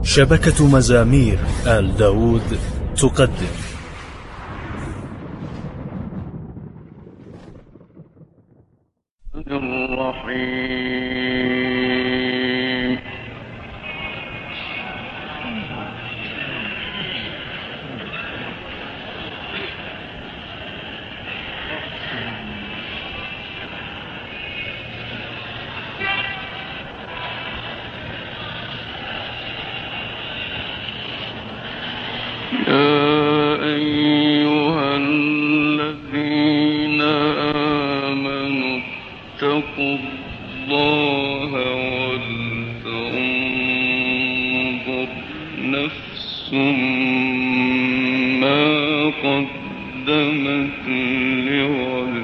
شبكة مزامير آل داود تقدم الرحيم. أيها الذين آمنوا اتقوا الله ولتنظر نفس ما قدمت لغد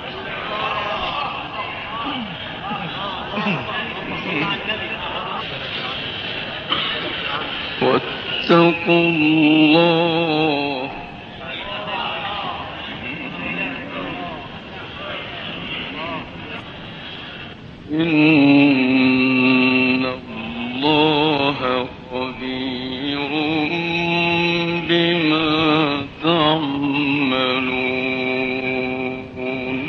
واتقوا الله إن الله خبير بما تعملون.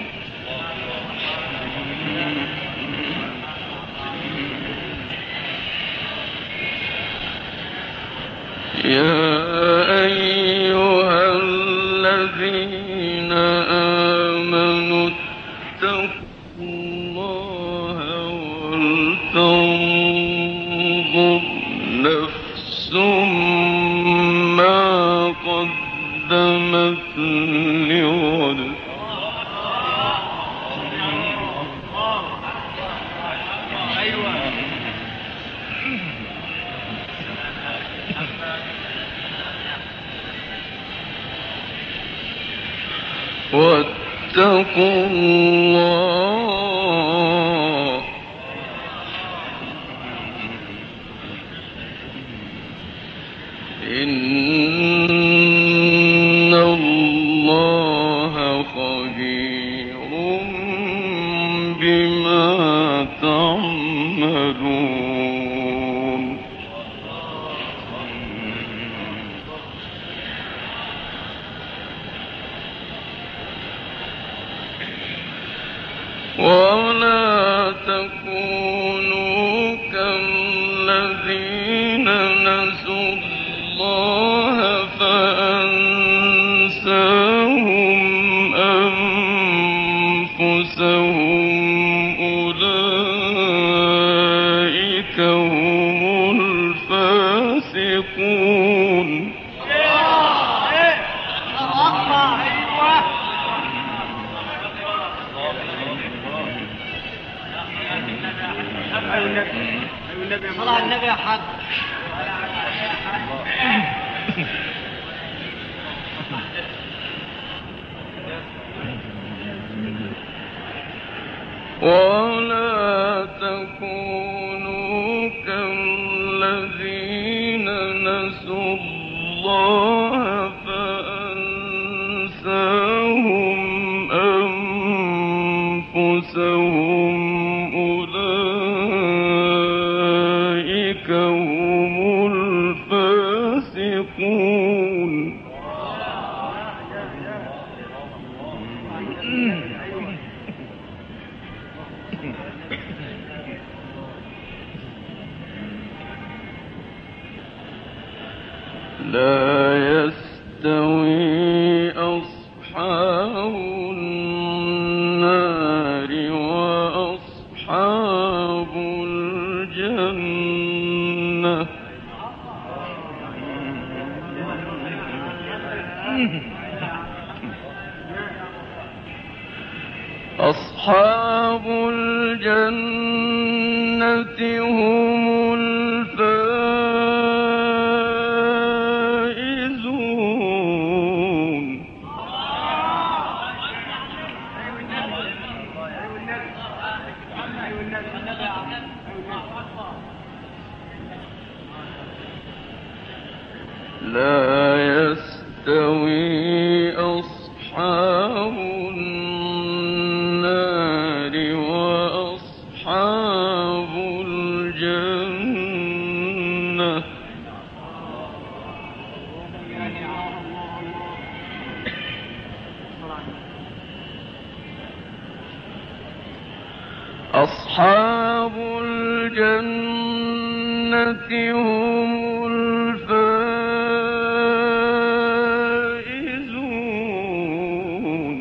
يا أيها الذين آمنوا اتقوا الله ولتنظر نفس ما قدمت لغد واتقوا الله إن الله خبير بما تعملون. ولا تكونوا كالذين نسوا الله فأنساهم أنفسهم أولئك هم الفاسقون. صلاة النبي حق. ولا تكونوا كالذين نسوا الله فأنساهم أنفسهم أولئك هم الفاسقون. لا يستوي أصحاب النار وأصحاب الجنة أصحاب الجنة هم الفائزون. لا يستوي أصحاب النار وأصحاب الجنة هم الفائزون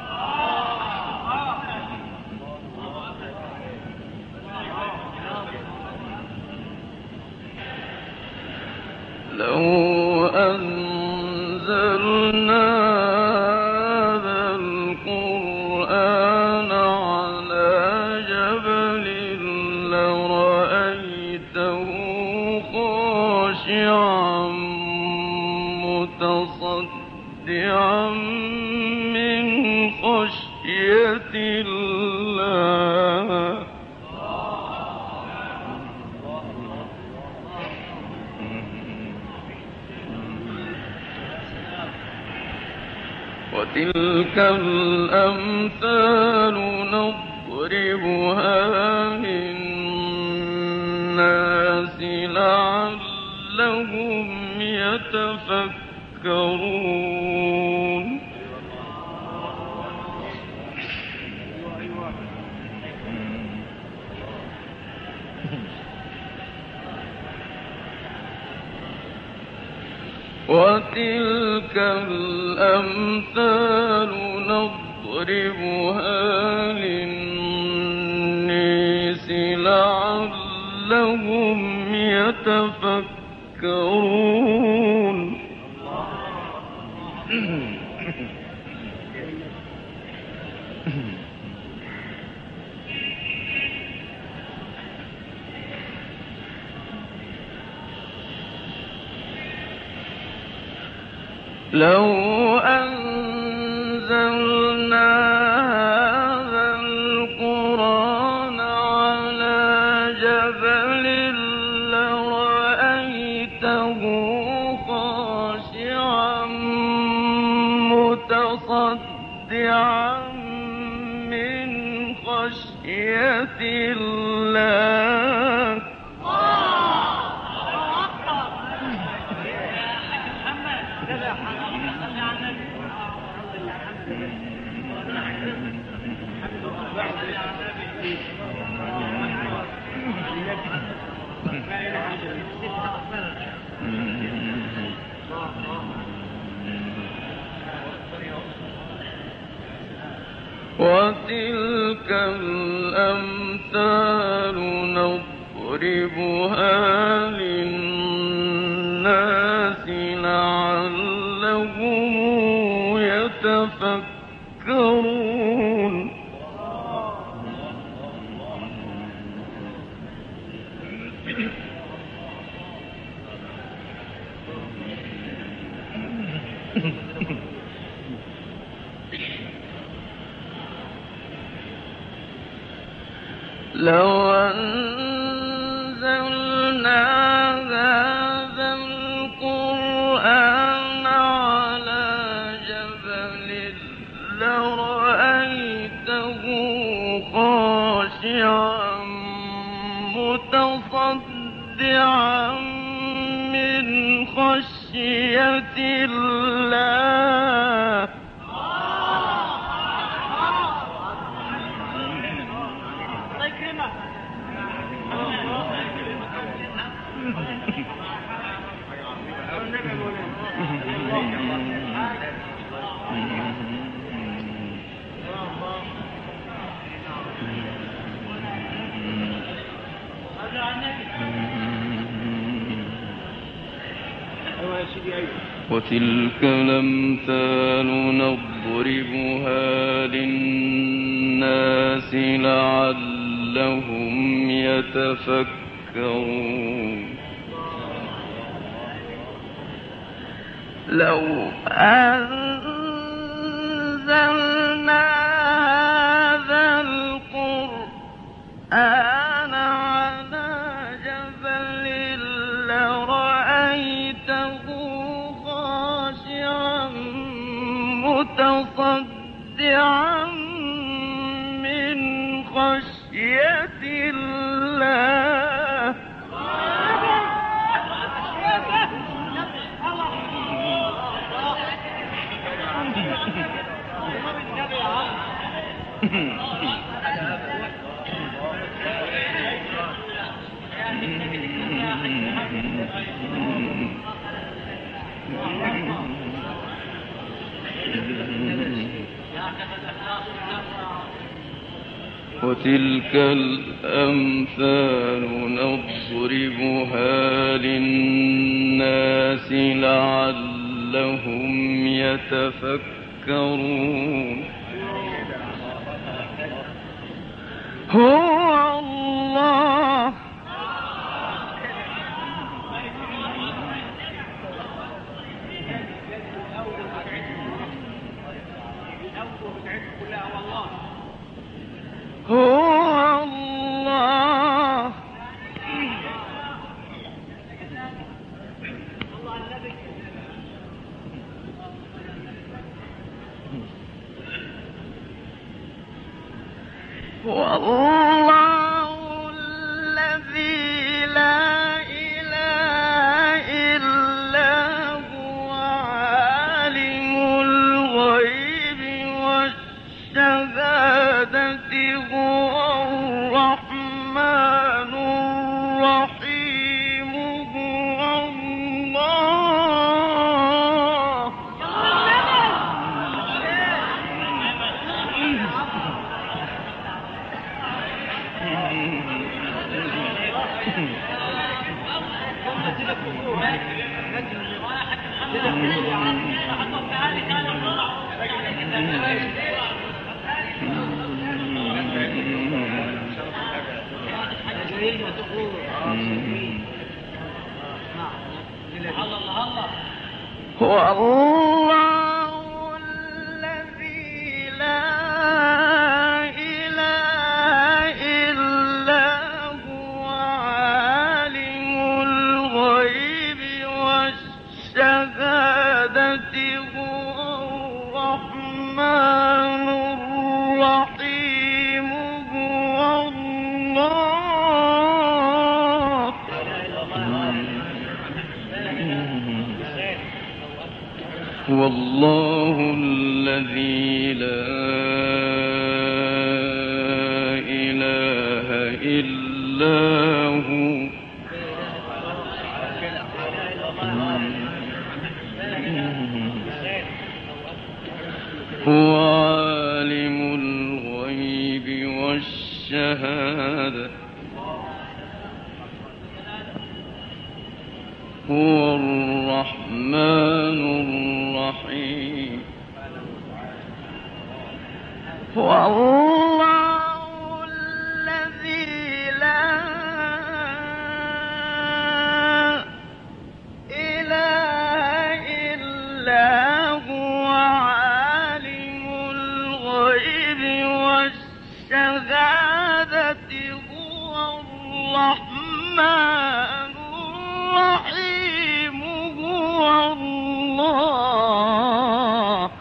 لو أنزلنا هذا القرآن على جبل لرأيته خاشعا متصدعا من خشية الله وتلك الأمثال نضربها للناس لعلهم يتفكرون وتلك الأمثال نضربها للناس لعلهم يتفكرون لو أنزلنا هذا القرآن على جبل لرأيته خاشعا متصدعا من خشية الله وتلك الأمثال نضربها للناس لعلهم يتفكرون لو أنزلنا هذا القرآن على جبل لرأيته خاشعا متصدعا من خشية الله وتلك الأمثال نضربها للناس لعلهم يتفكرون لو أنزلنا هذا القرآن على جبل لرأيته خاشعا متصدعا من خشية الله وتلك الأمثال نضربها للناس لعلهم يتفكرون. هو الله هو الله هو الله الذي لا إله إلا هو عالم الغيب والشهادة هو الرحمن الرحيم هو الله هو الله الذي لا إله إلا هو عالم الغيب والشهادة هو الرحمن الرحيم هو الله هو الله الذي لا إله إلا هو هو عالم الغيب والشهادة هو الرحمن الرحيم هو الله الذي لا إله إلا هو عالم الغيب والشهادة هو الرحمن الرحيم هو الله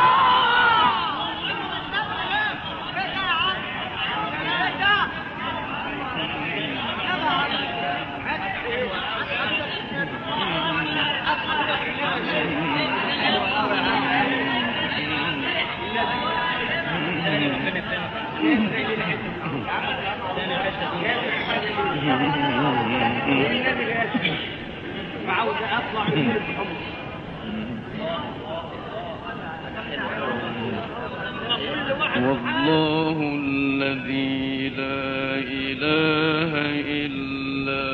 والله الذي لا إله إلا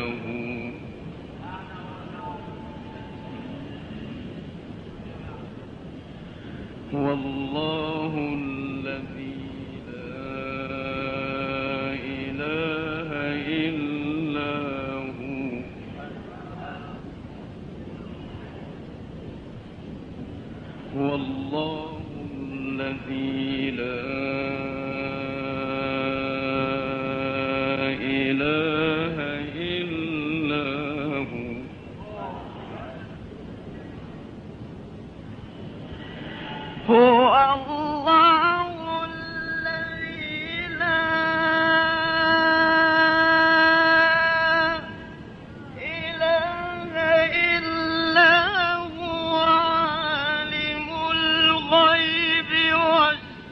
هو والله الذي لا إله إلا هو والله الذي لا إله إلا هو الله الذي لا إله إلا هو عالم الغيب والشهادة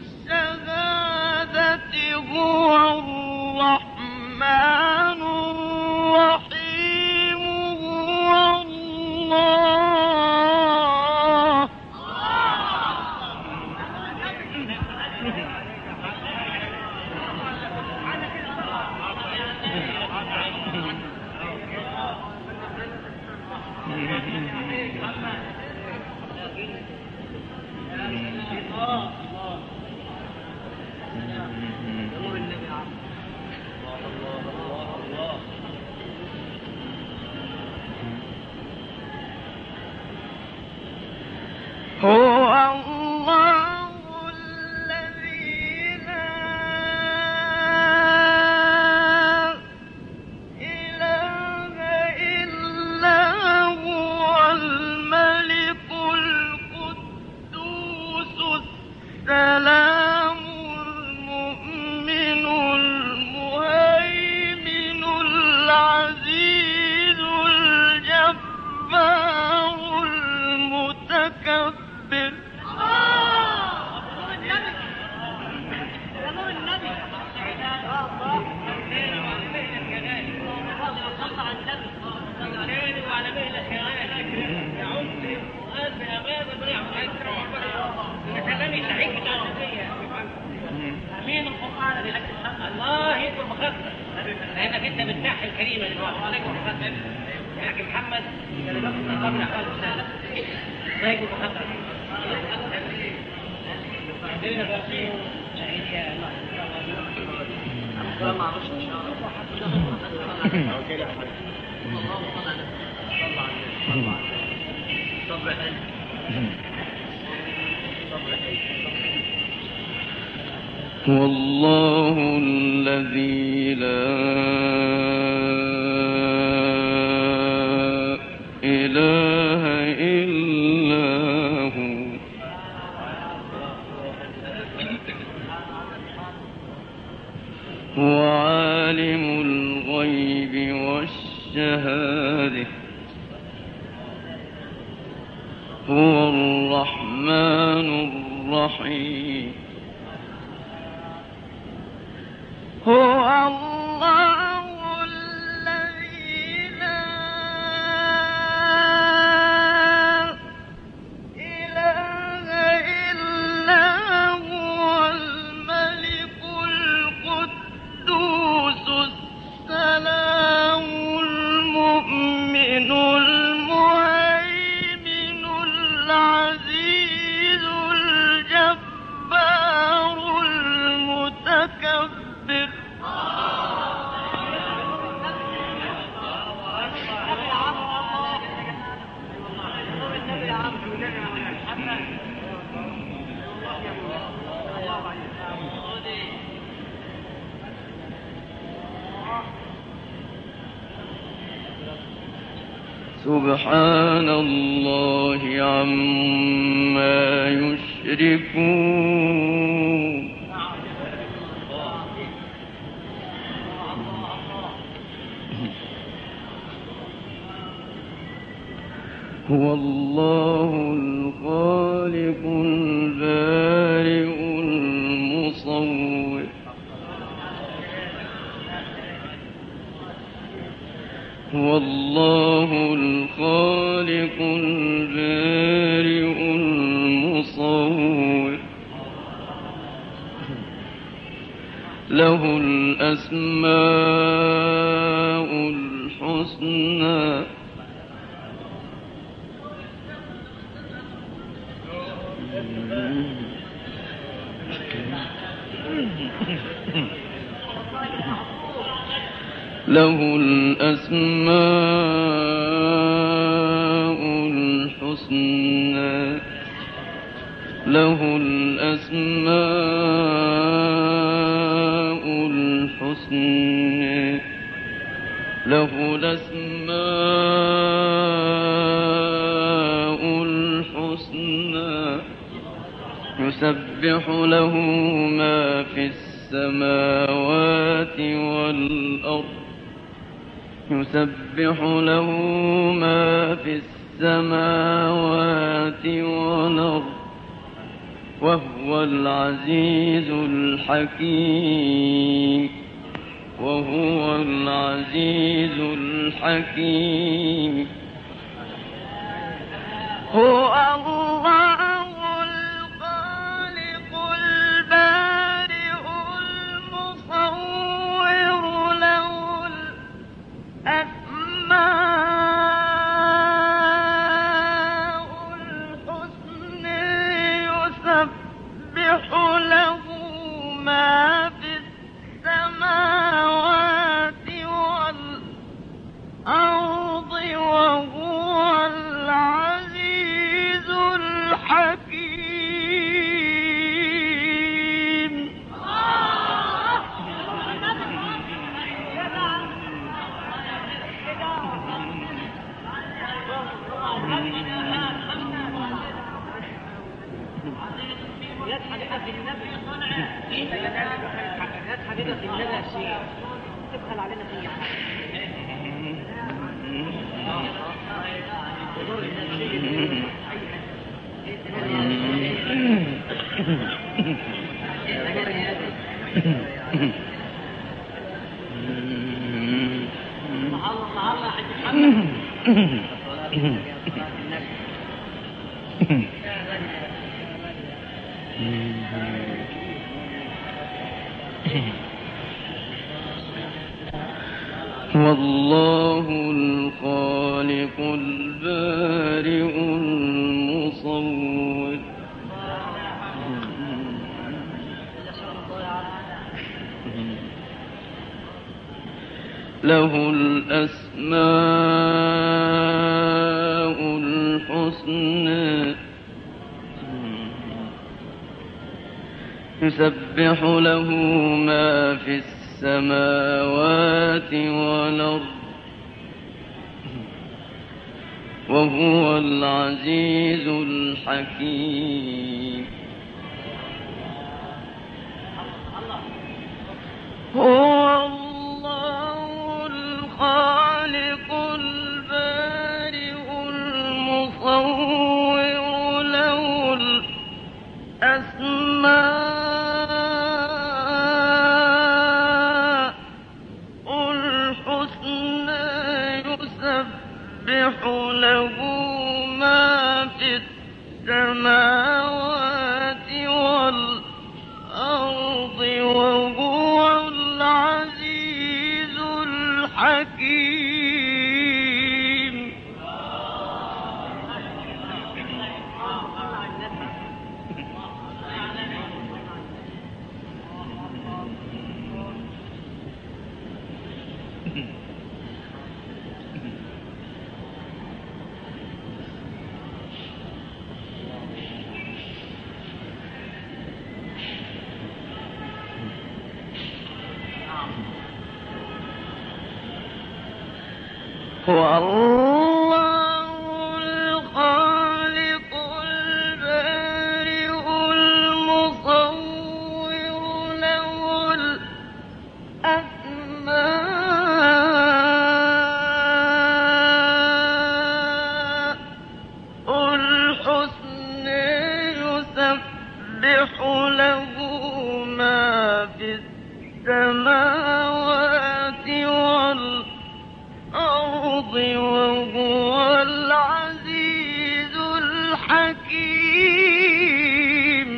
هو الله الذي لا إله إلا هو الملك القدوس السلام المؤمن المهيمن العزيز الجبار المتكبر. الله يكون مخفف لانك انت بتنحي الكريمه دلوقتي. عليكم مخفف يا حاج محمد قبل احوال السنه لا يكون مخفف. والله الذي لا إله إلا هو هو عالم الغيب والشهادة هو الرحمن الرحيم. هو الله الذي لا إله إلا هو الملك القدوس السلام المؤمن المهيمن العزيز الجبار المتكبر. سبحان الله عما يشركون. هو الله الخالق البارئ المصور هو الله الخالق البارئ المصور له الأسماء الحسنى له الأسماء الحسنى له الأسماء الحسنى له الأسماء الحسنى يسبح له ما في السماوات والأرض يسبح له ما في السماوات والأرض وهو العزيز الحكيم وهو العزيز الحكيم. هو الله الخالق البارئ المصور له الأسماء والله الخالق البارئ المصور له الأسماء الحسنى يسبح له ما في السماوات والأرض وهو العزيز الحكيم هو الله الخالق البارئ المصور له الأسماء يسبح له ما في السماوات والأرض وهو العزيز الحكيم هو الله الخالق البارئ المصور له الأسماء الحسنى يسبح له ما في السماوات والأرض وهو العزيز الحكيم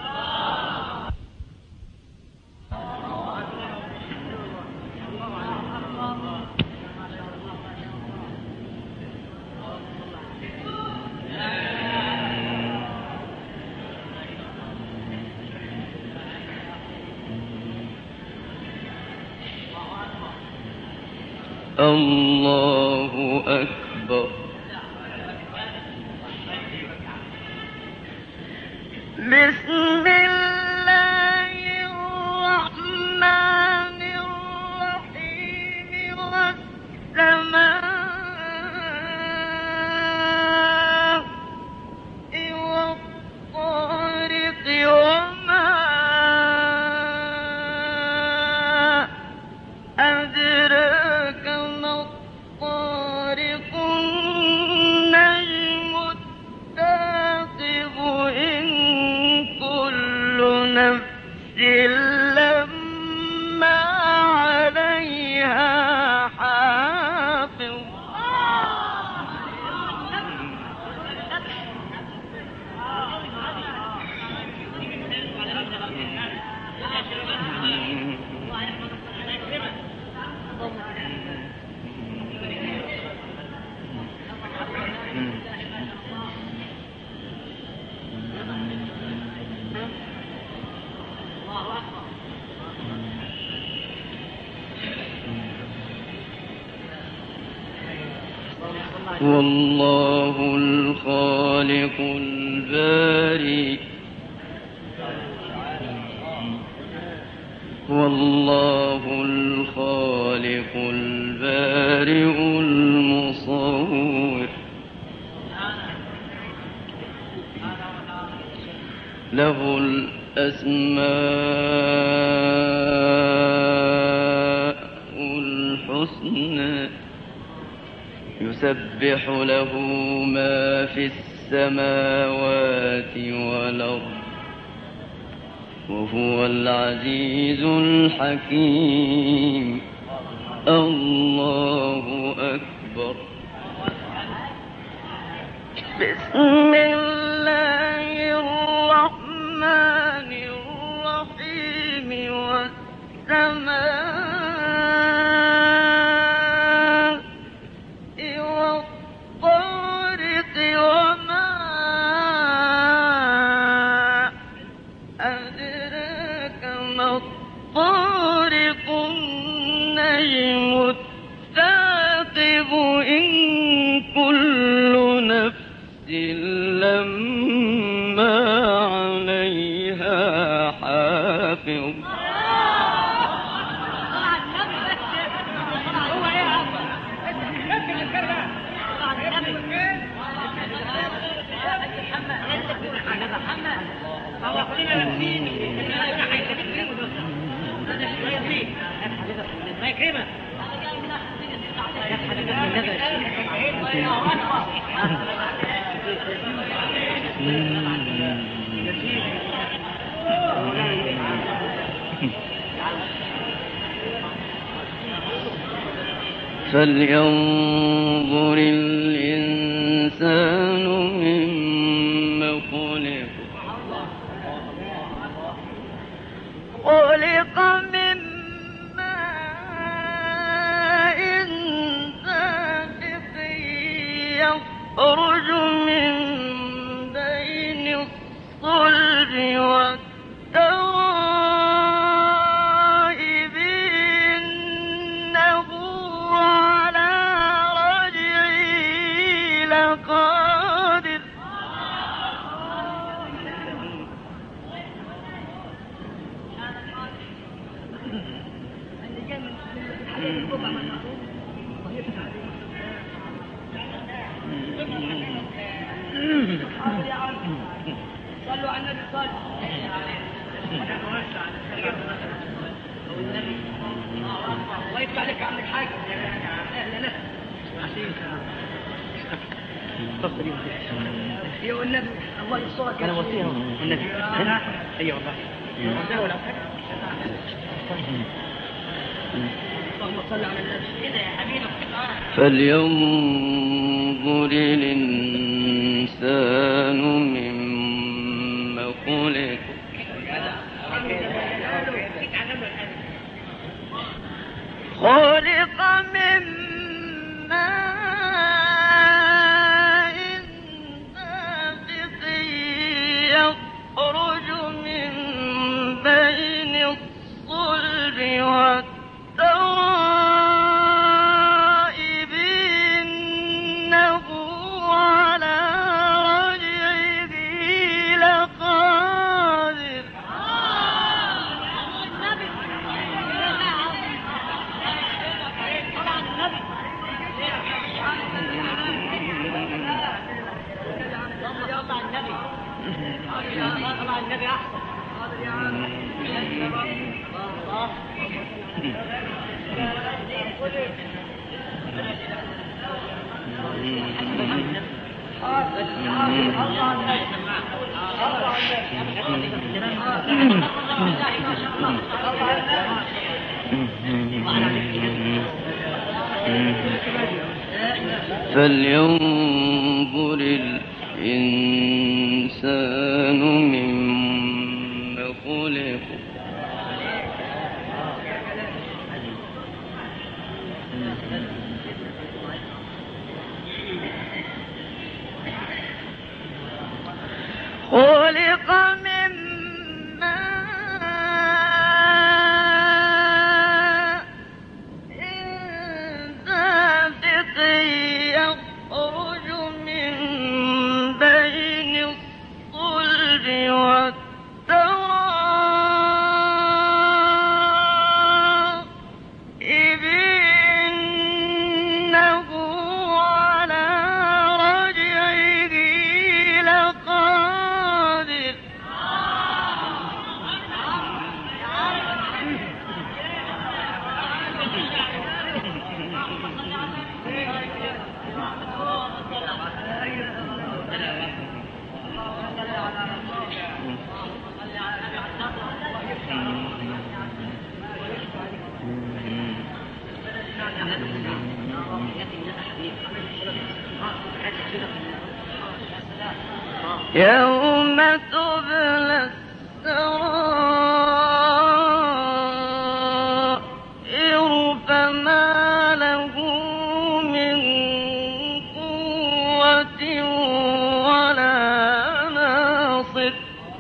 الله أكبر بسم الله الرحمن الرحيم والسماء والطارق وما أدراك ما الطارق النجم الثاقب إن كل نفس لما عليها حافظ والله الخالق البارئ والله الخالق البارئ المصور له الأسماء الحسنى يسبح له ما في السماوات والأرض وهو العزيز الحكيم. الله أكبر. بسم الله الرحمن الرحيم والسماء والطارق وما أدراك ما الطارق النجم الثاقب إن كل نفس لما عليها حافظ. فلينظر الإنسان مما خلق. خلق من ماء دافق يخرج من بين الصلب والترائب إنه على رجعه لقادر. صلوا على النبي صلوا. الله يفتح عليك عم الحاج. اهلا تفضل يا النبي. الله يسترك. انا وصيها النبي. ايوه والله. اللهم صل على النبي. كده يا حبيبي. فلينظر الإنسان مما خلق. خلق من ماء دافق يخرج من بين الصلب والترائب إنه على رجعه لقادر. فلينظر الإنسان مما خلق. خلق من ماء دافق يخرج من بين الصلب والترائب إنه على رجعه لقادر. يوم تبلى السرائر فما له من قوة ولا ناصر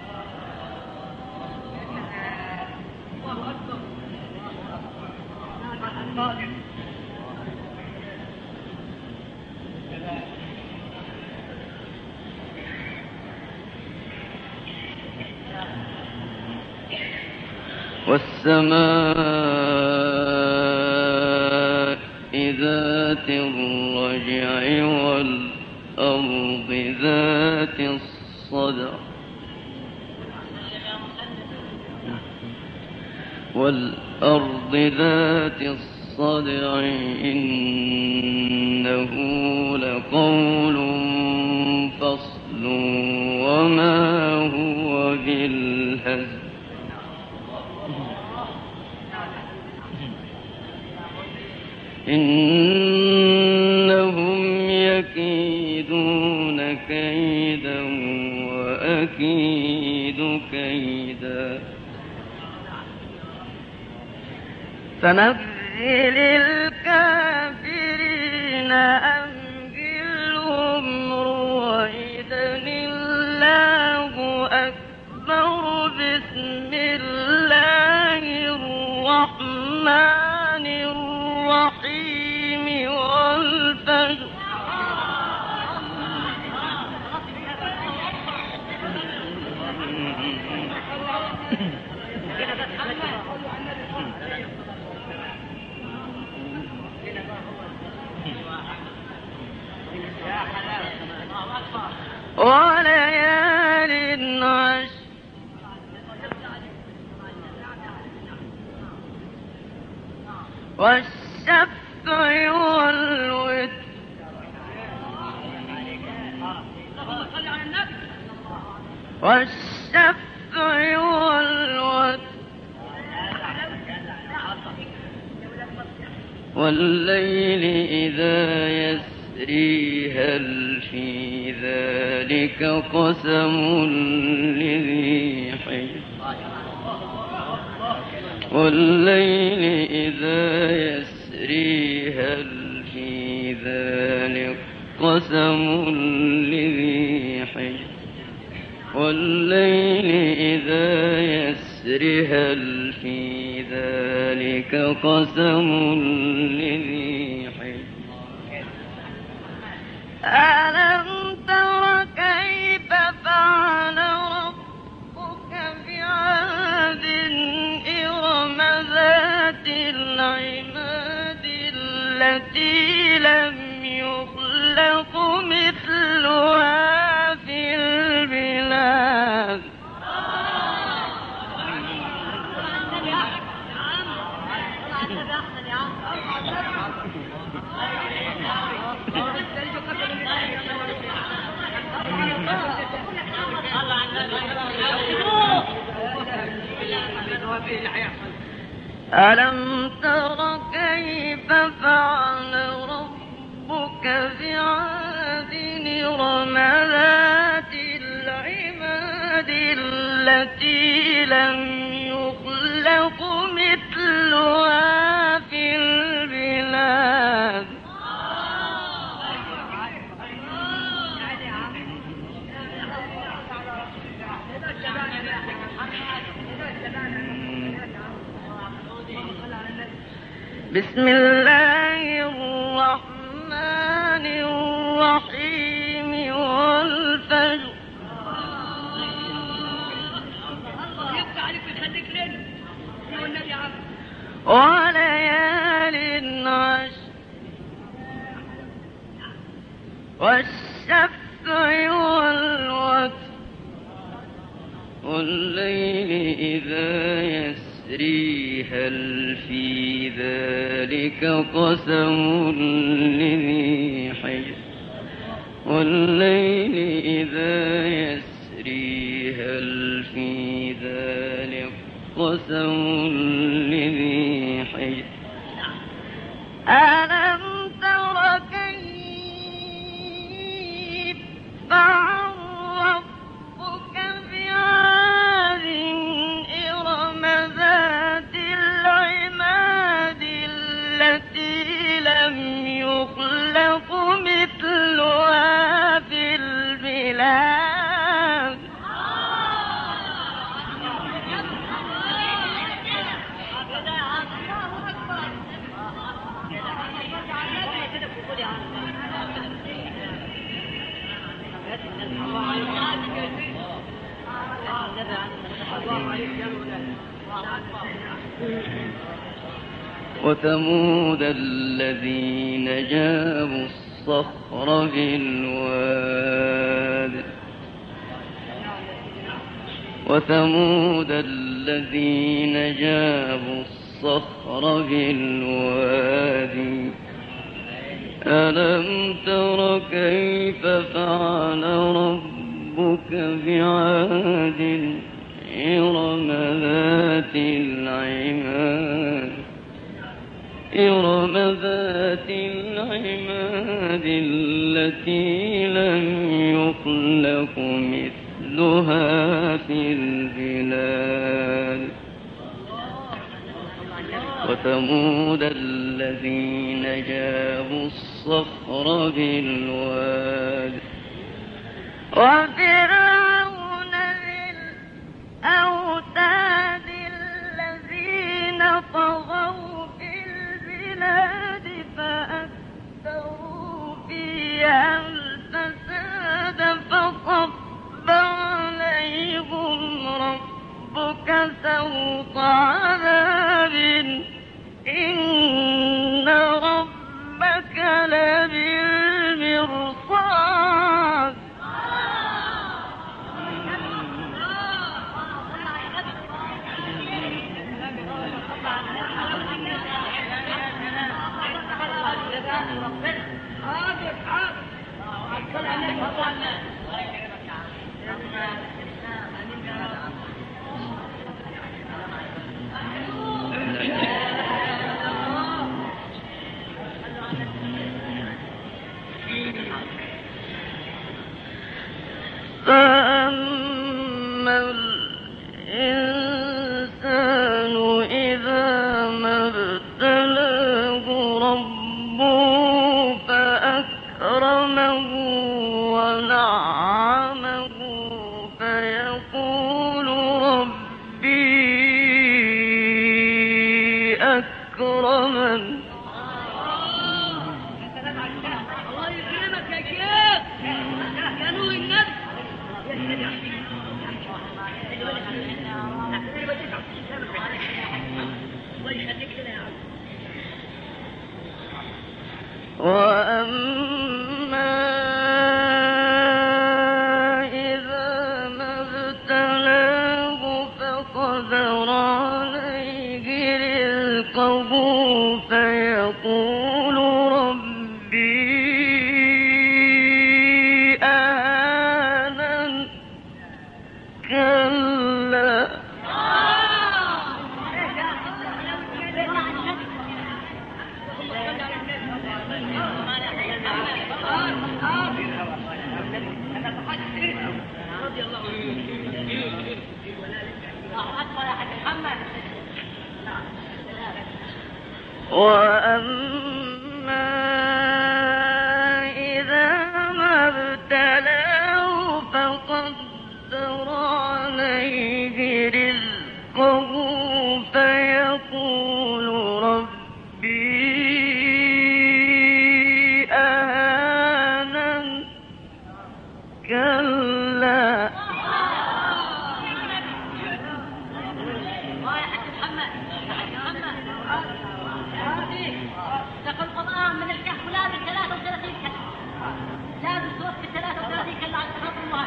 والسماء ذات الرجع والأرض ذات الصدع إنه لقول فصل وما هو بالهزل إنهم يكيدون كيدا وأكيد كيدا فمهل الكافرين أمهلهم رويدا الله أكبر بسم الله الرحمن الرحيم والفجر وليال عشر والشفع والوتر والليل إذا يسري هل في ذلك قسم لذي حجر والليل إذا يسري هل في ذلك قسم لذي حجر والليل إذا يسري هل في ذلك قسم لذي حجر ألم تر كيف فعل ربك بعاد إرم ذات العماد التي لم يخلق مثلها في البلاد ألم تر كيف فعل ربك بعاد إرم ذات العماد التي لم يخلق مثلها في البلاد بسم الله الرحمن الرحيم والفجر وليال عشر والشفع والوتر والليل إذا يسري هل في ذلك قسم لذي حجر والليل إذا يسري هل في ذلك قسم لذي حجر ألم تر كيف فعل ربك بعاد إرم ذات العماد التي لم يخلق مثلها في البلاد وثمود الذين جابوا الصخر بالواد وثمود الذين جابوا الصخر بالوادي ألم تر كيف فعل ربك بعاد إرم ذات العماد التي لم يخلق مثلها في البلاد وثمود الذين جابوا الصخر بالواد وفرعون ذي الأوتاد الذين طغوا في البلاد فأكثروا فيها الفساد فصب عليهم ربك سوط عذاب إن ربك لبالمرصاد فأما الإنسان إذا ما ابتلاه ربه فأكرمه ونعمه فيقول ربي أكرمن وأما إذا ما ابتلاه فقدر عليه رزقه فيقول ربي أهانن كلا وأما إذا ما ابتلاه فقدر عليه رزقه فيقول ربي أهانن كلا تقول القرآن من الكهف لازم 33 كلمة لازم توفي 33 كلمة على خط الله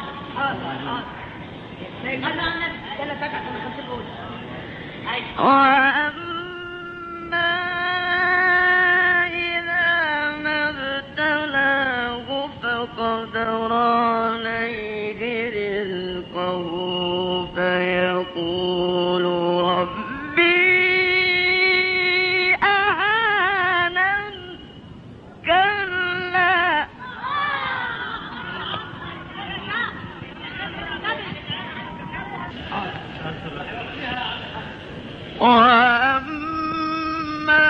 وأما إذا ما ابتلاه فقدر وأما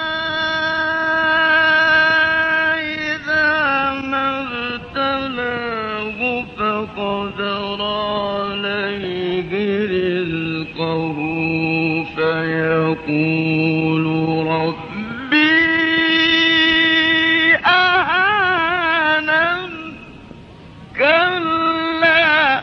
إذا ما ابتلاه فقدر عليه رزقه فيقول ربي أهانن كلا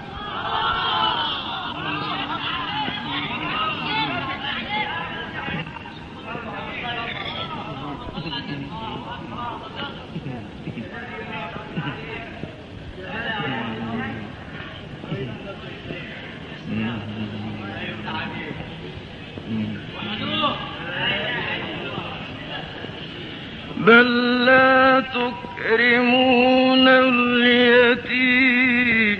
بل لا تكرمون اليتيم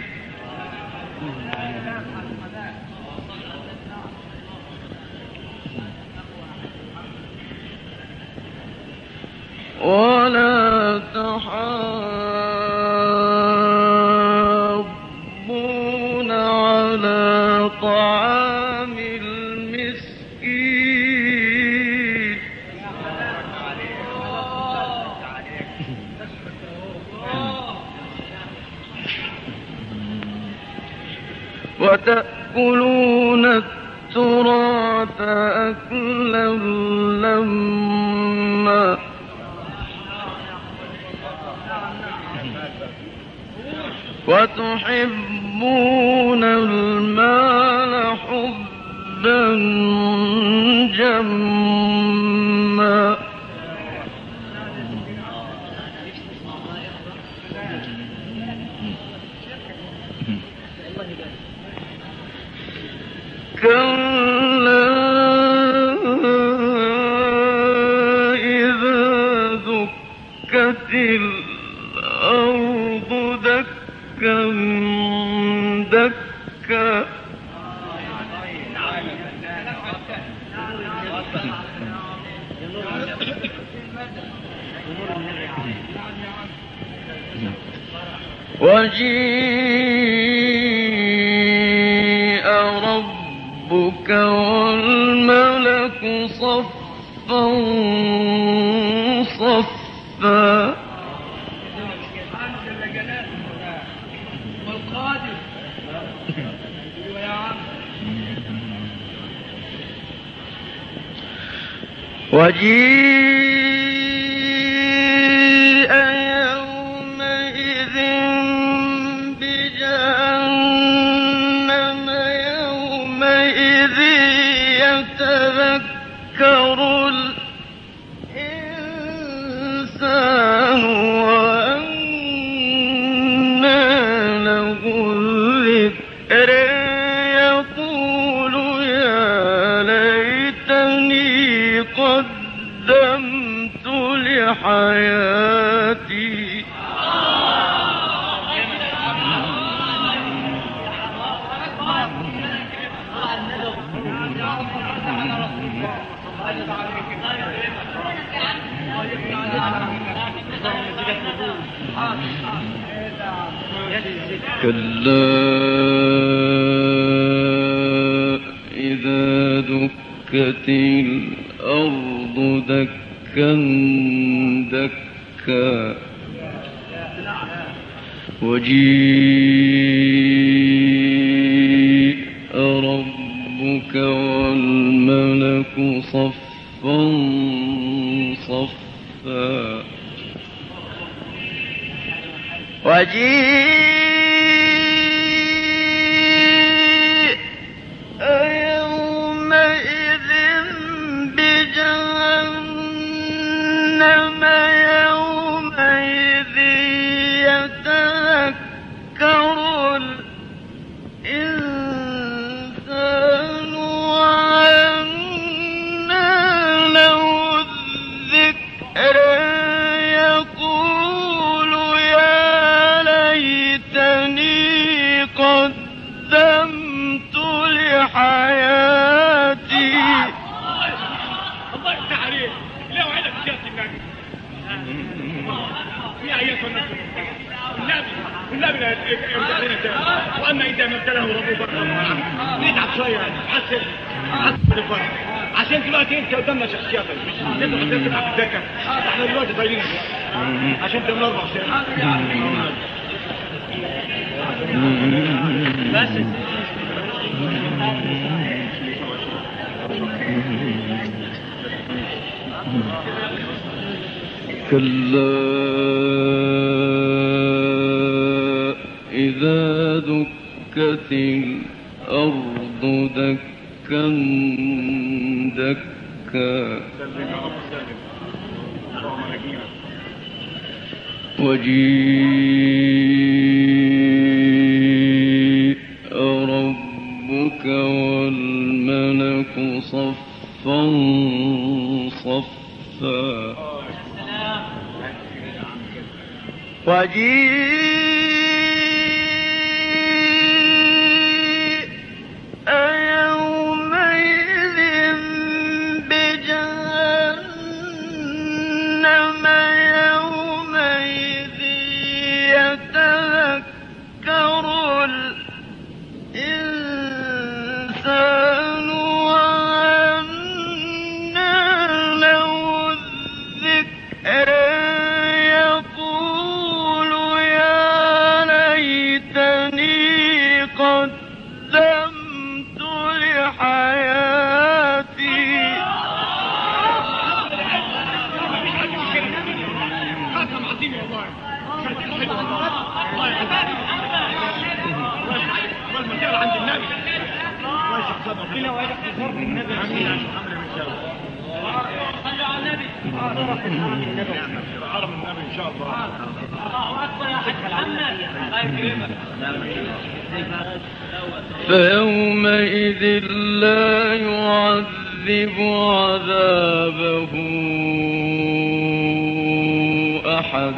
ولا تحاضون على طعام المسكين وتأكلون التراث أكلا لما وتحبون المال حبا جما كلا إذا دكت الأرض دكا دكا وجيء ربك والملك صفا صفا وجيء يومئذ بجهنم يومئذ يتذكر الإنسان وأنى له الذكر يقول يا ليتني قدمت لحياتي كلا إذا دكت الأرض دكا دكا وجيء ربك والملك صفا صفا وجيء يومئذ بجهنم يومئذ يتذكر الإنسان وأنى له الذكر يقول يا ليتني قدمت لحياتي الله يفتح عليك. لا وعدك جاتي النبي يا ايتها الناس النبي لا يرجعنا تاني. واما اذا ما ابتلاه ربه فرحمه نتعب شويه حسن الفرح عشان دلوقتي انت قدامنا شخصيات مش تبقى احنا دلوقتي طايرين عشان تبقى 4 سنين بس كلا إذا دكت الأرض دكا دكا وجيء ربك والملك صفا صفا وجيء يومئذ بجهنم يومئذ يتذكر الإنسان وأنى له الذكر قدمت لحياتي خاتم عظيم والله والمجال عند النبي واجب صدق كلا واجب صدق النبي صلوا على النبي حرم النبي ان شاء الله الله اكبر يا حاج محمد الله يكرمك فيومئذ لا يعذب عذابه أحد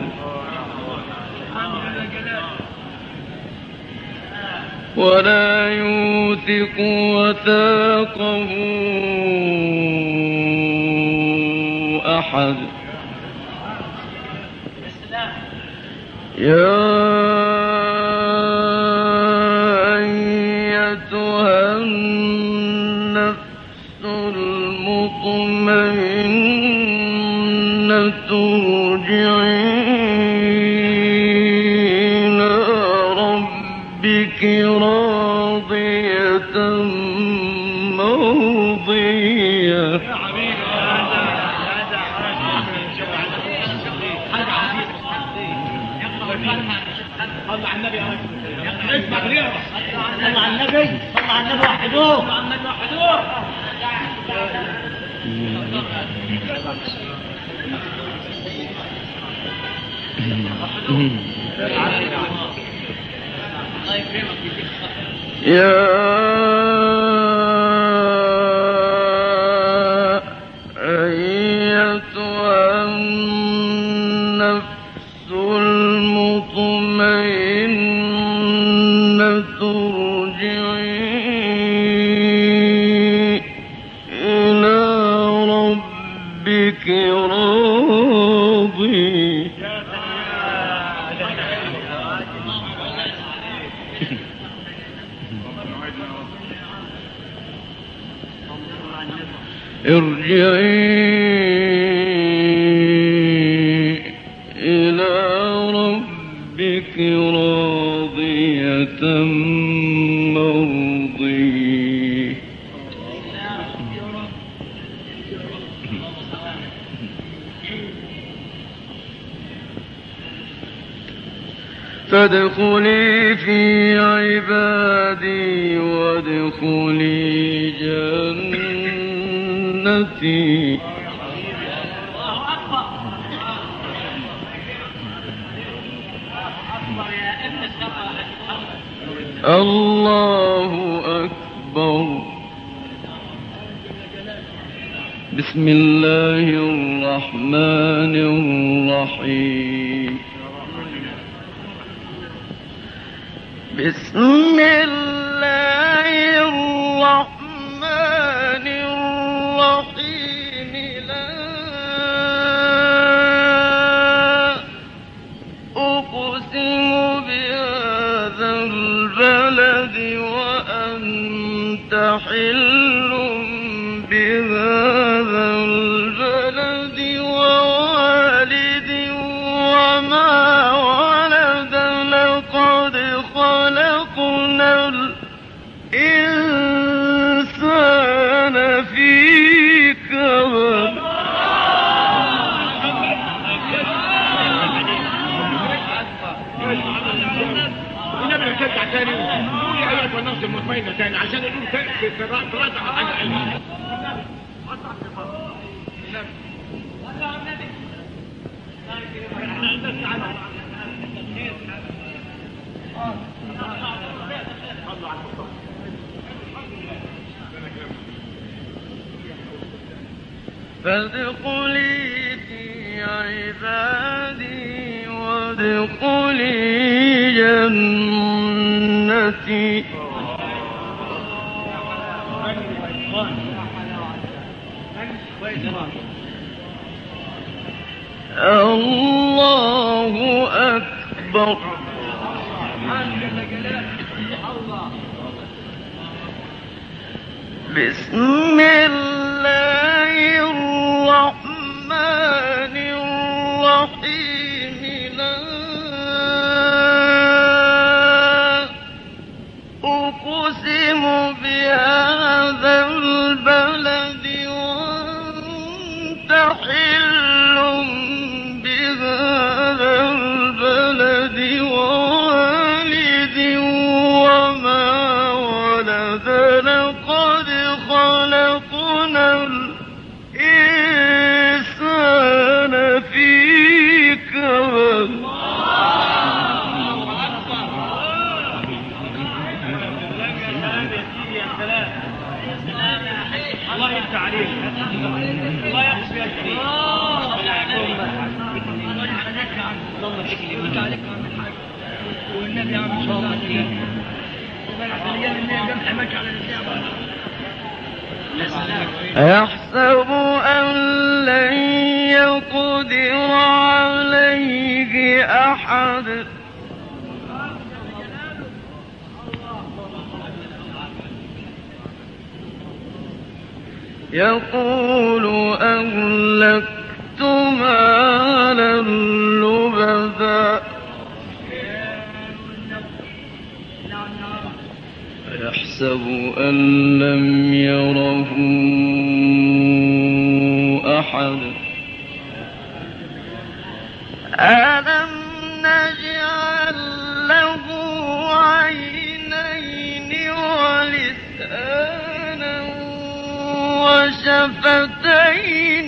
ولا يوثق وثاقه أحد يا أيتها النفس المطمئنة ارجعي إلى ربك راضية مرضية صلى على النبي اسمع غيره صلى على النبي صلى على النبي وحدوه صلى على النبي وحدوه يا أيتها النفس المطمئنة ارجعي إلى ربك راضية ارجعي إلى ربك راضية مرضية فادخلي في عبادي وادخلي جنتي الله أكبر بسم الله الرحمن الرحيم بسم الله الرحمن الرحيم لا أقسم بهذا البلد وأنت حل بهذا ترجع تاني قولي ايات والنفس المطمئنه تاني عشان يقول تراجع حاجه علميه. فادخلي في عبادي وادخلي جنتي. الله أكبر. بسم الله الرحمن الرحيم. لا أقسم بهذا البلد وأنت حل بهذا البلد ووالد وما ولد. لقد خلقنا الإنسان في كبد. الله يفتح عليك. الله يحسن يا كريم. والنبي عم شاء الله يحسب أن لن يقدر عليه أحد. يقول أهلكت مالا لبدا. يحسب أن لم يره أحد. ألم نجعل له عينين ولسانا وشفتين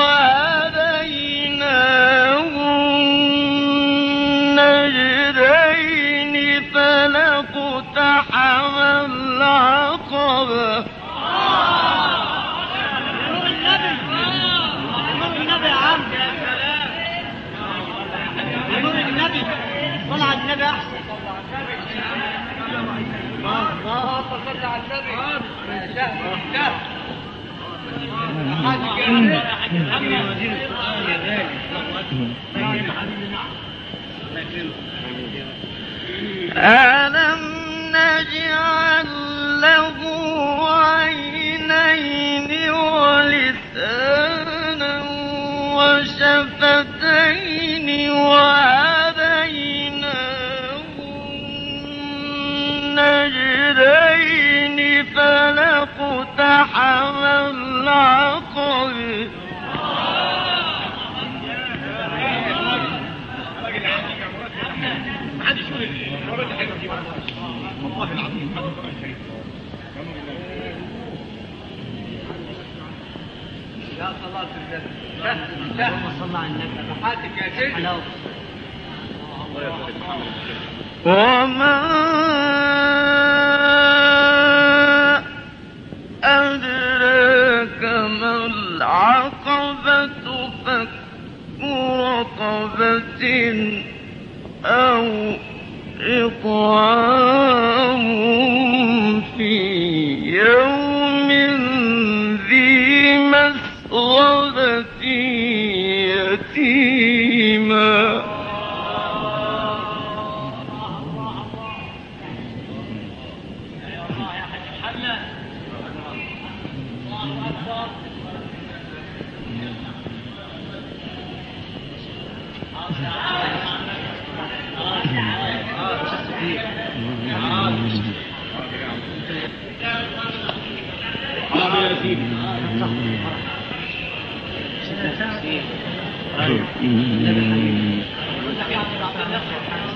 وهديناه النجدين فلاقتحم العقبة. النبي يا عم. نور النبي. صل على النبي احسن. الله صل على النبي. ألم نجعل له عينين ولسانا وشفتين وهديناه النجدين فلاقتحم العقبة. يا صلاة النبي. اللهم صل على النبي. حاتك يا شيخ. وما أدراك ما العقبة. فك رقبة أو إطعام في يوم ذي مسغبة يتيما.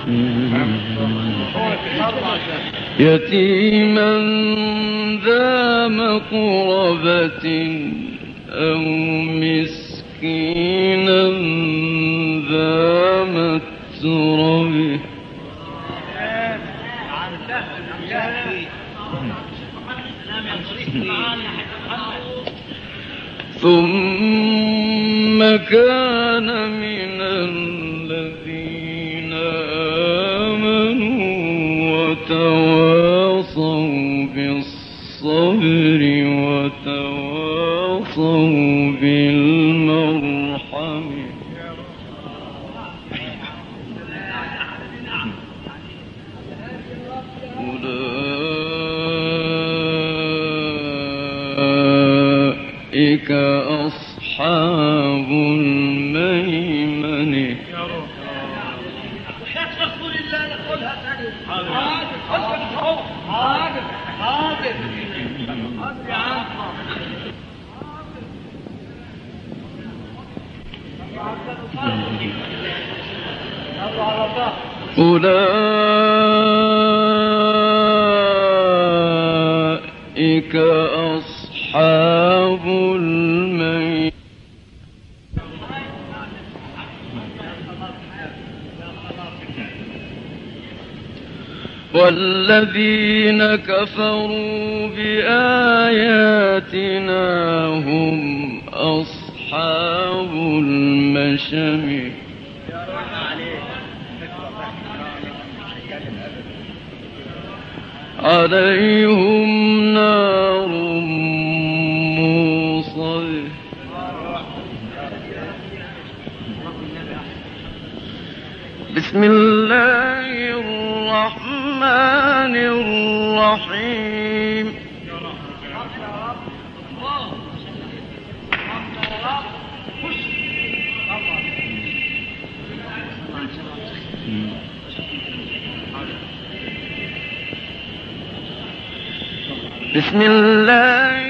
يتيما ذا مقربة أو مسكينا ذا متربة ثم كان من الذين آمنوا وتواصوا بالصبر وتواصوا بالمرحم أولئك أصحاب الميمنة. أولئك أصحاب الميمنة والذين كفروا بآياتنا هم أصحاب المشأمة عليهم نار موصد بسم الله الرحمن الرحيم. بسم الله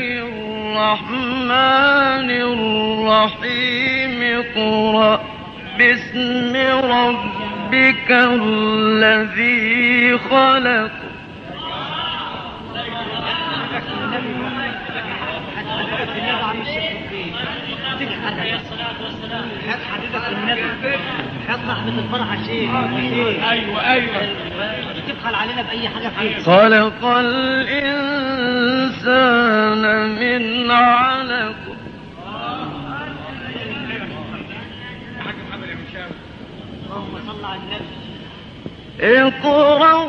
الرحمن الرحيم. اقرأ باسم ربك الذي خلق. حط رحمة الفرح شيء. ايوه تبخل علينا بأي حاجة فيه. خلق الإنسان من علق. اللهم صل على النبي. اقرأ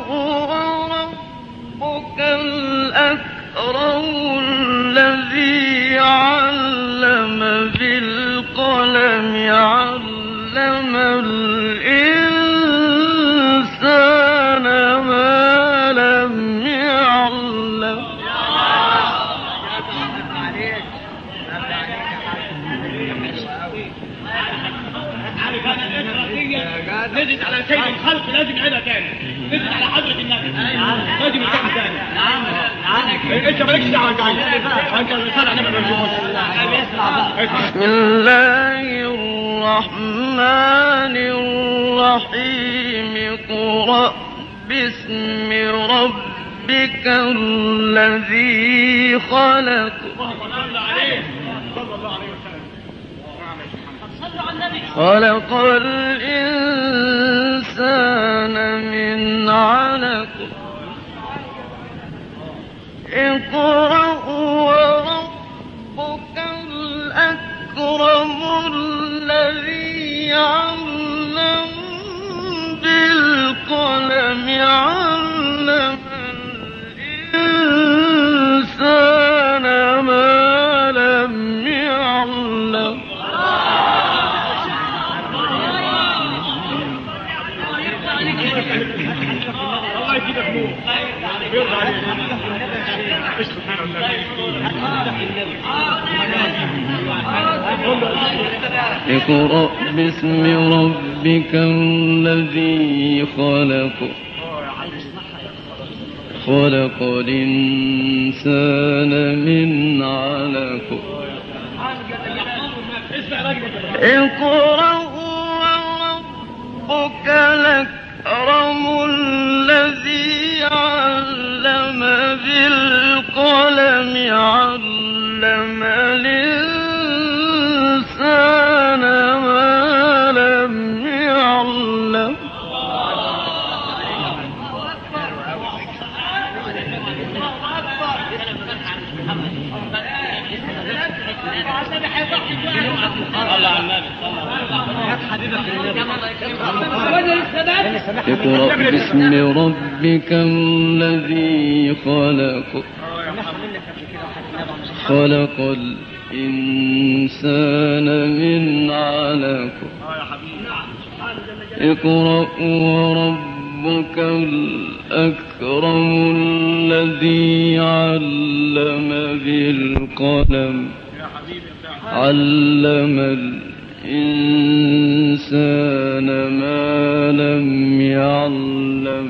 وربك الأكرم الذي علم بالقلم علم الإنسان ما لم يعلم. نزل على سيد الخلق لازم عينها تاني. نزل على حضرة النبي لازم يتكلم تاني. انت مالكش دعوه انت صلى على النبي. بسم الله الرحمن الرحيم. اقرأ باسم ربك الذي خلق. خلق الإنسان من علق. اقرأ وربك الأكرم الذي علم بالقلم علم الإنسان ما لم يعلم. اقرأ باسم ربك الذي خلق. خلق الإنسان من علق. اقرأ وربك الأكرم الذي علم بالقلم علم الإنسان ما لم يعلم اقرأ باسم ربك الذي خلق خلق الإنسان من علق اقرأ وربك الأكرم الذي علم بالقلم علم الإنسان ما لم يعلم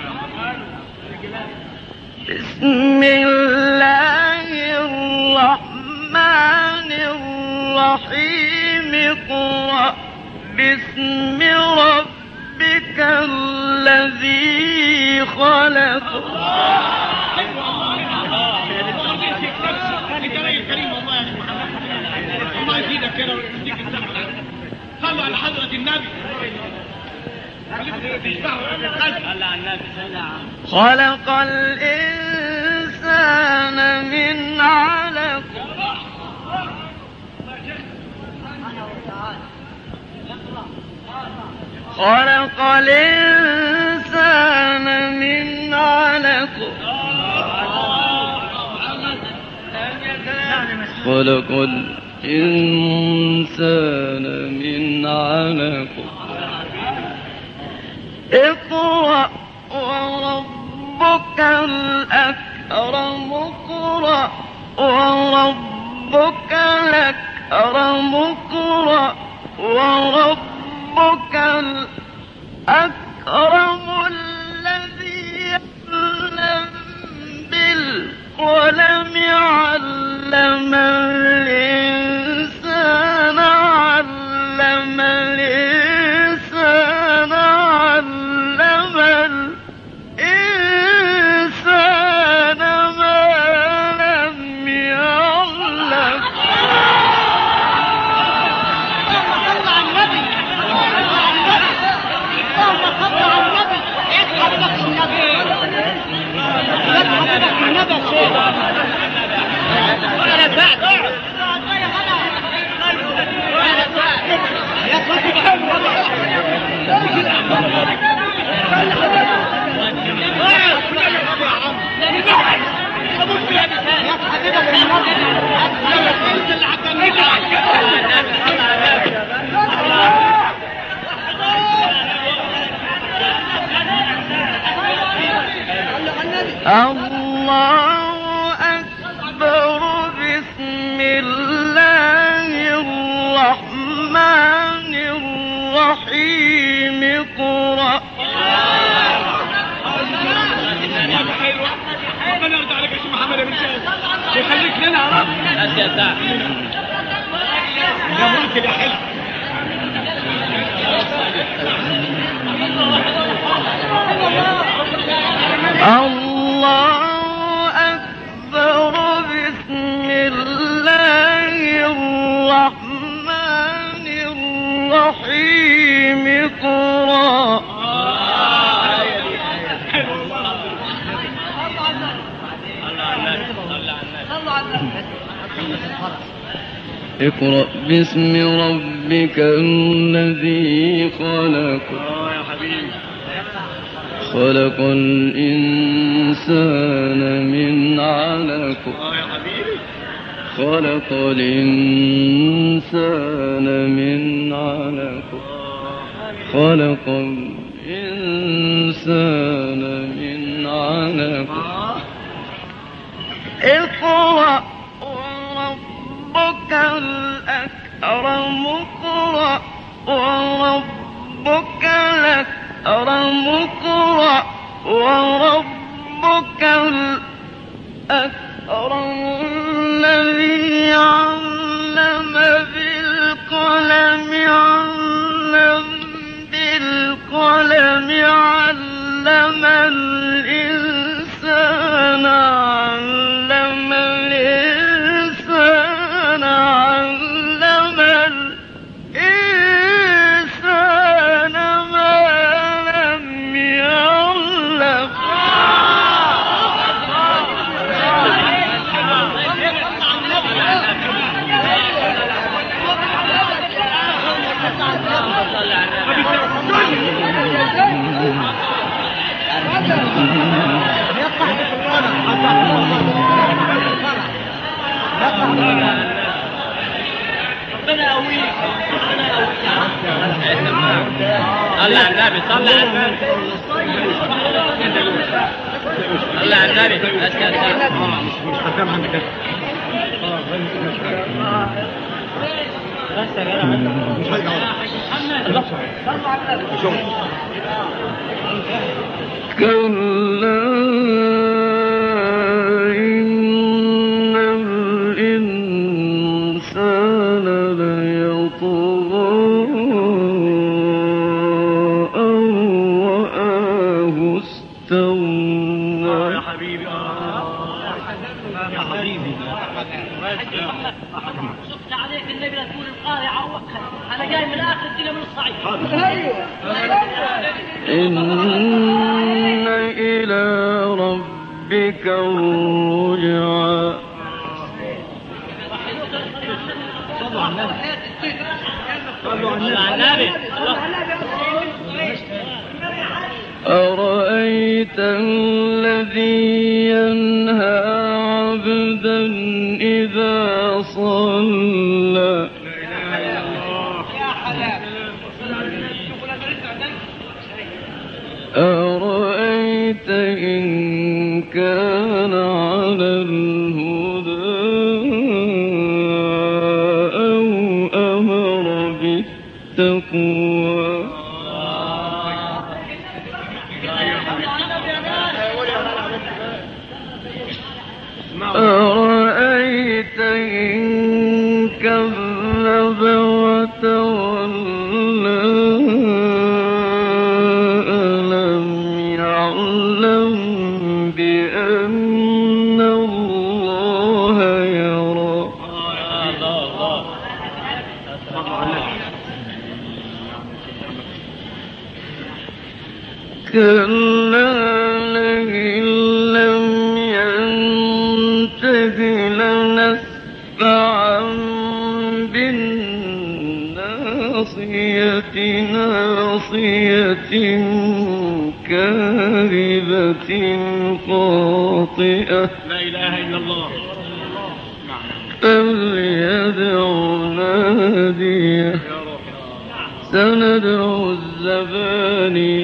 بسم الله الرحمن الرحيم اقرأ باسم ربك الذي خلق الله يزيدك كده ويديك الصحة. صلوا على حضرة النبي. خلق الإنسان من علق خلق الإنسان من علق خلق الإنسان من علق اقرأ وربك الأكرم اقرأ وربك الأكرم اقرأ وربك الأكرم الذي علم بالقلم علم الإنسان علم الإنسان علم الإنسان ما لم يعلم الله أكبر بسم الله الرحمن الرحيم اقرأ ربنا يرضى عليك يا شيخ محمد يا بن شاهد يخليك لنا يا رب يا ملك يا حلو الله أكبر بسم الله الرحمن الرحيم اقرأ اقرأ باسم ربك الذي خلق خلق الإنسان من علق خلق الإنسان من علق خلق الإنسان من علق اقرأ وربك الأكرم اقرأ وربك الأكرم اقرأ وربك الأكرم الذي علم بالقلم علم بالقلم صلى على النبي صلى على النبي صلى على النبي مش قدام عندك بس يا جماعه مش هيجي كلا إن الإنسان ليطغى أن رآه استغنى. يا حبيبي يا حبيبي شفت عليك النبي لا تقول القارعة ووقها أنا جاي من آخر الدنيا من الصعيد. إن إلى ربك الرجعى. صلوا على النبي صلوا على النبي. أرأيت الذي ينهى عبدا إذا صلى. أرأيت إن كان على الهدى أو أمر بالتقوى. أرأيت إن كذب وتولى ألم يعلم بأن الله يرى. كلا لئن لم ينته لنسفعا بالناصية ناصية كاذبة خاطئة. لا إله إلا الله. فليدع ناديه سندع الزباني.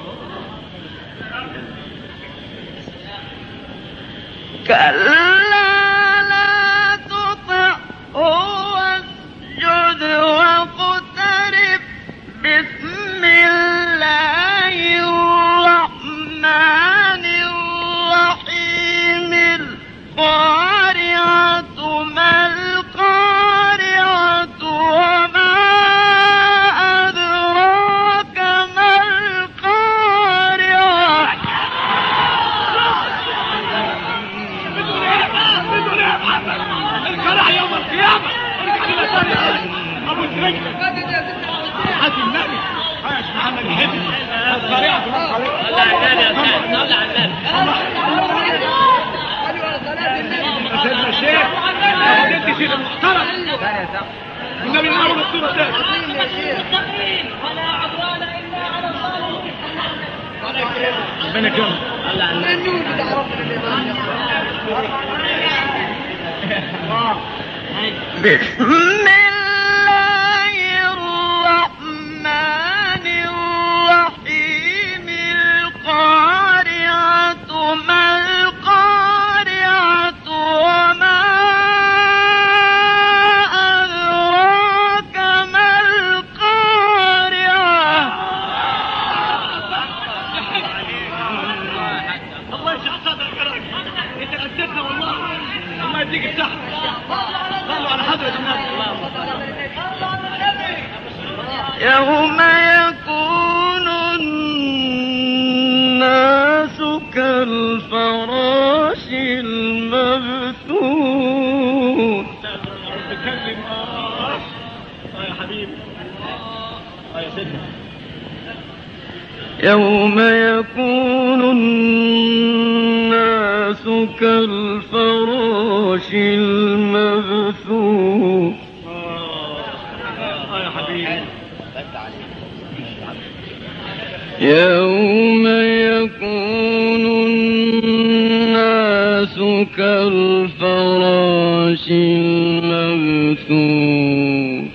كلا لا تطعه واسجد واقترب. بسم الله الرحمن الرحيم. القارعة ما القارعة وما أدراك ما القارعة. القرع يوم القيامة. ارجع لنا ثاني أبو الدرجة حد النبي يا شيخ محمد الهدي. القريعة صلى على النبي صلى على النبي. سيدنا الشيخ سيدنا الشيخ المحترم النبي من أول الصورة ده. ولا عدوان إلا على الظالمين. ربنا يكرمك. صلى على النبي. بسم الله الرحمن الرحيم. القارعة ما القارعة وما أدراك ما القارعة. الله يشرح صدرك يا راجل. انت قدرتنا والله. الله يديك الصحة. صلوا على حضرة النبي. يوم يكون الناس كالفراش المبثوث. بتكلم يا حبيبي يا سيدنا. يوم يكون الناس كالفراش المبثوث. يا حبيبي. يوم يكون كالفراش المبثوث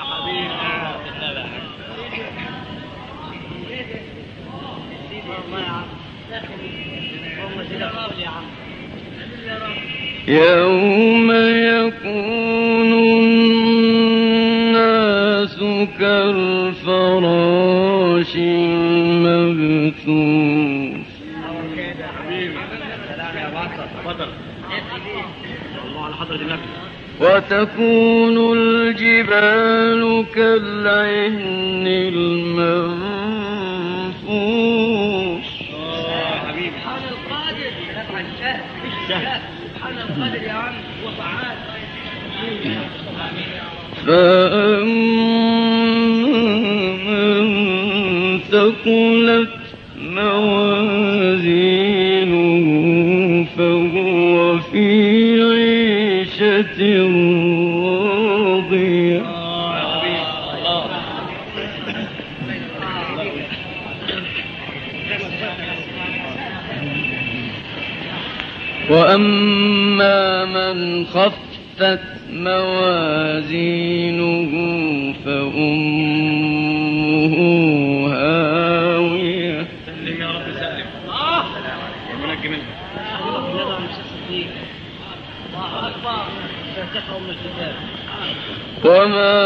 يوم يكون الناس كالفراش المبثوث وتكون الجبال كالعهن المنفوش فمن ثقلت موازينه فهو في عيشة راضية وأما من خفت موازينه فأمه هاوية سلم يا رب سلم ونجي منه وما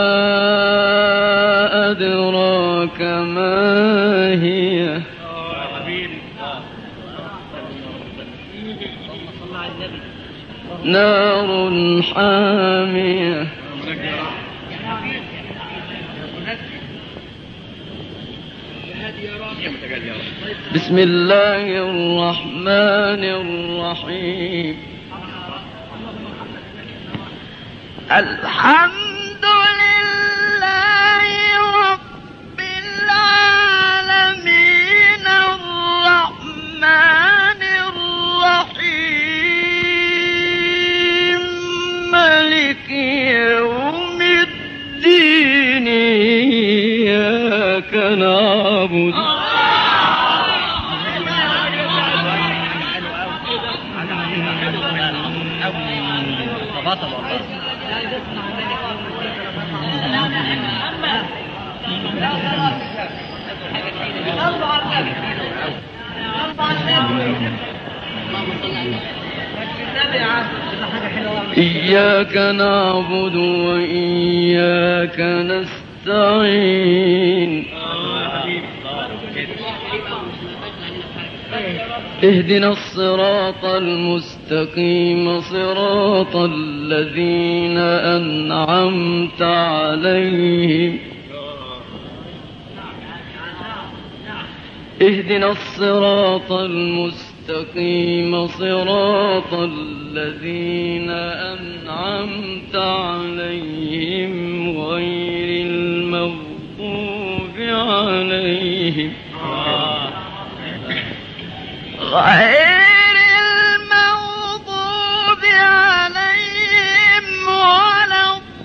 أدراك ما هي نار حامية بسم الله الرحمن الرحيم الحمد لله رب العالمين الرحمن الرحيم مالك يوم الدين إياك نعبد إياك نعبد وإياك نستعين اهدنا الصراط المستقيم صراط الذين أنعمت عليهم اهدنا الصراط المستقيم صراط الذين أنعمت عليهم غير المغضوب عليهم غير المغضوب عليهم ولا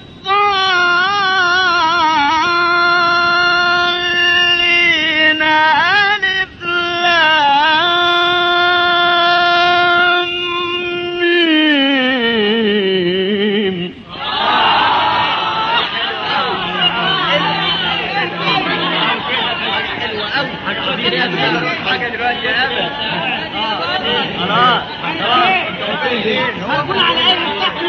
الضالين ألف لام ميم حاجة دلوقتي يا أبد خلاص هقول على ايه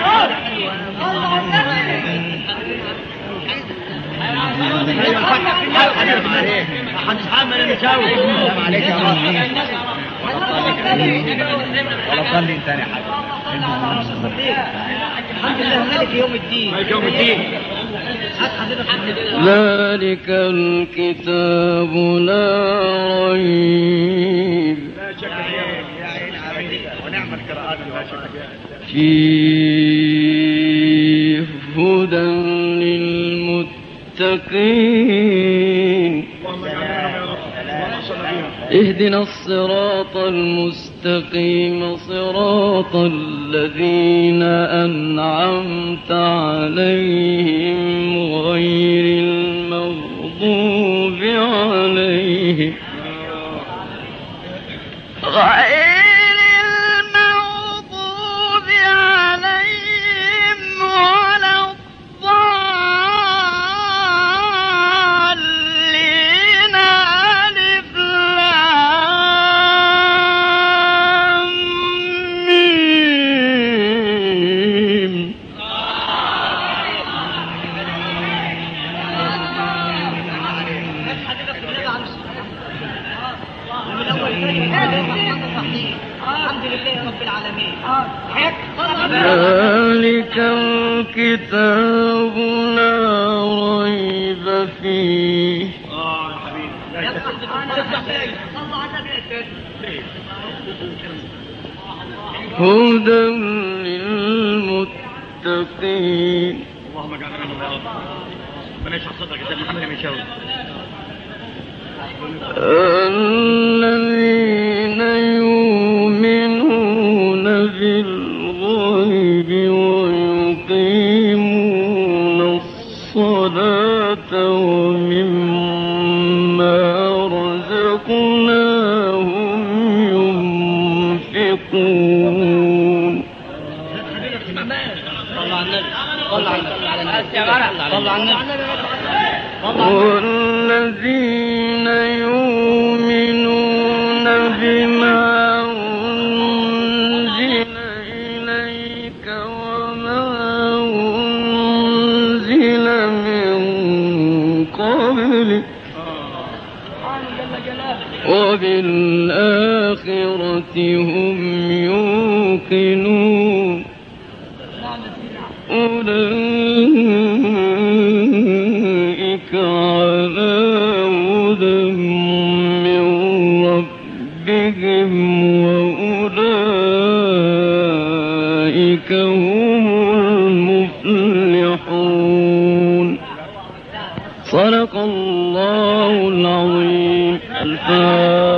هنتحمل المساوي السلام عليك يا رب ولا صلي ثاني حاجه الحمد لله مالك يوم الدين مالك يوم الدين ذلك الكتاب لا ريب فيه هدى للمتقين اهدنا الصراط المستقيم صراط الذين أنعمت عليهم غير المغضوب عليهم غير المغضوب الحمد لله رب العالمين. ذلك الكتاب لا ريب فيه هدى للمتقين. اللهم اجعلنا منهم يا رب. ربنا يشرح صدرك يا سيدنا محمد المنشاوي. الذين يؤمنون بالغيب ويقيمون الصلاة ومما رزقناهم ينفقون. والذين يؤمنون بما أنزل إليك وما أنزل من قبلك وبالآخرة هم يوقنون. أولئك على هدى من ربهم وأولئك هم المفلحون. صدق الله العظيم. الفاتحة.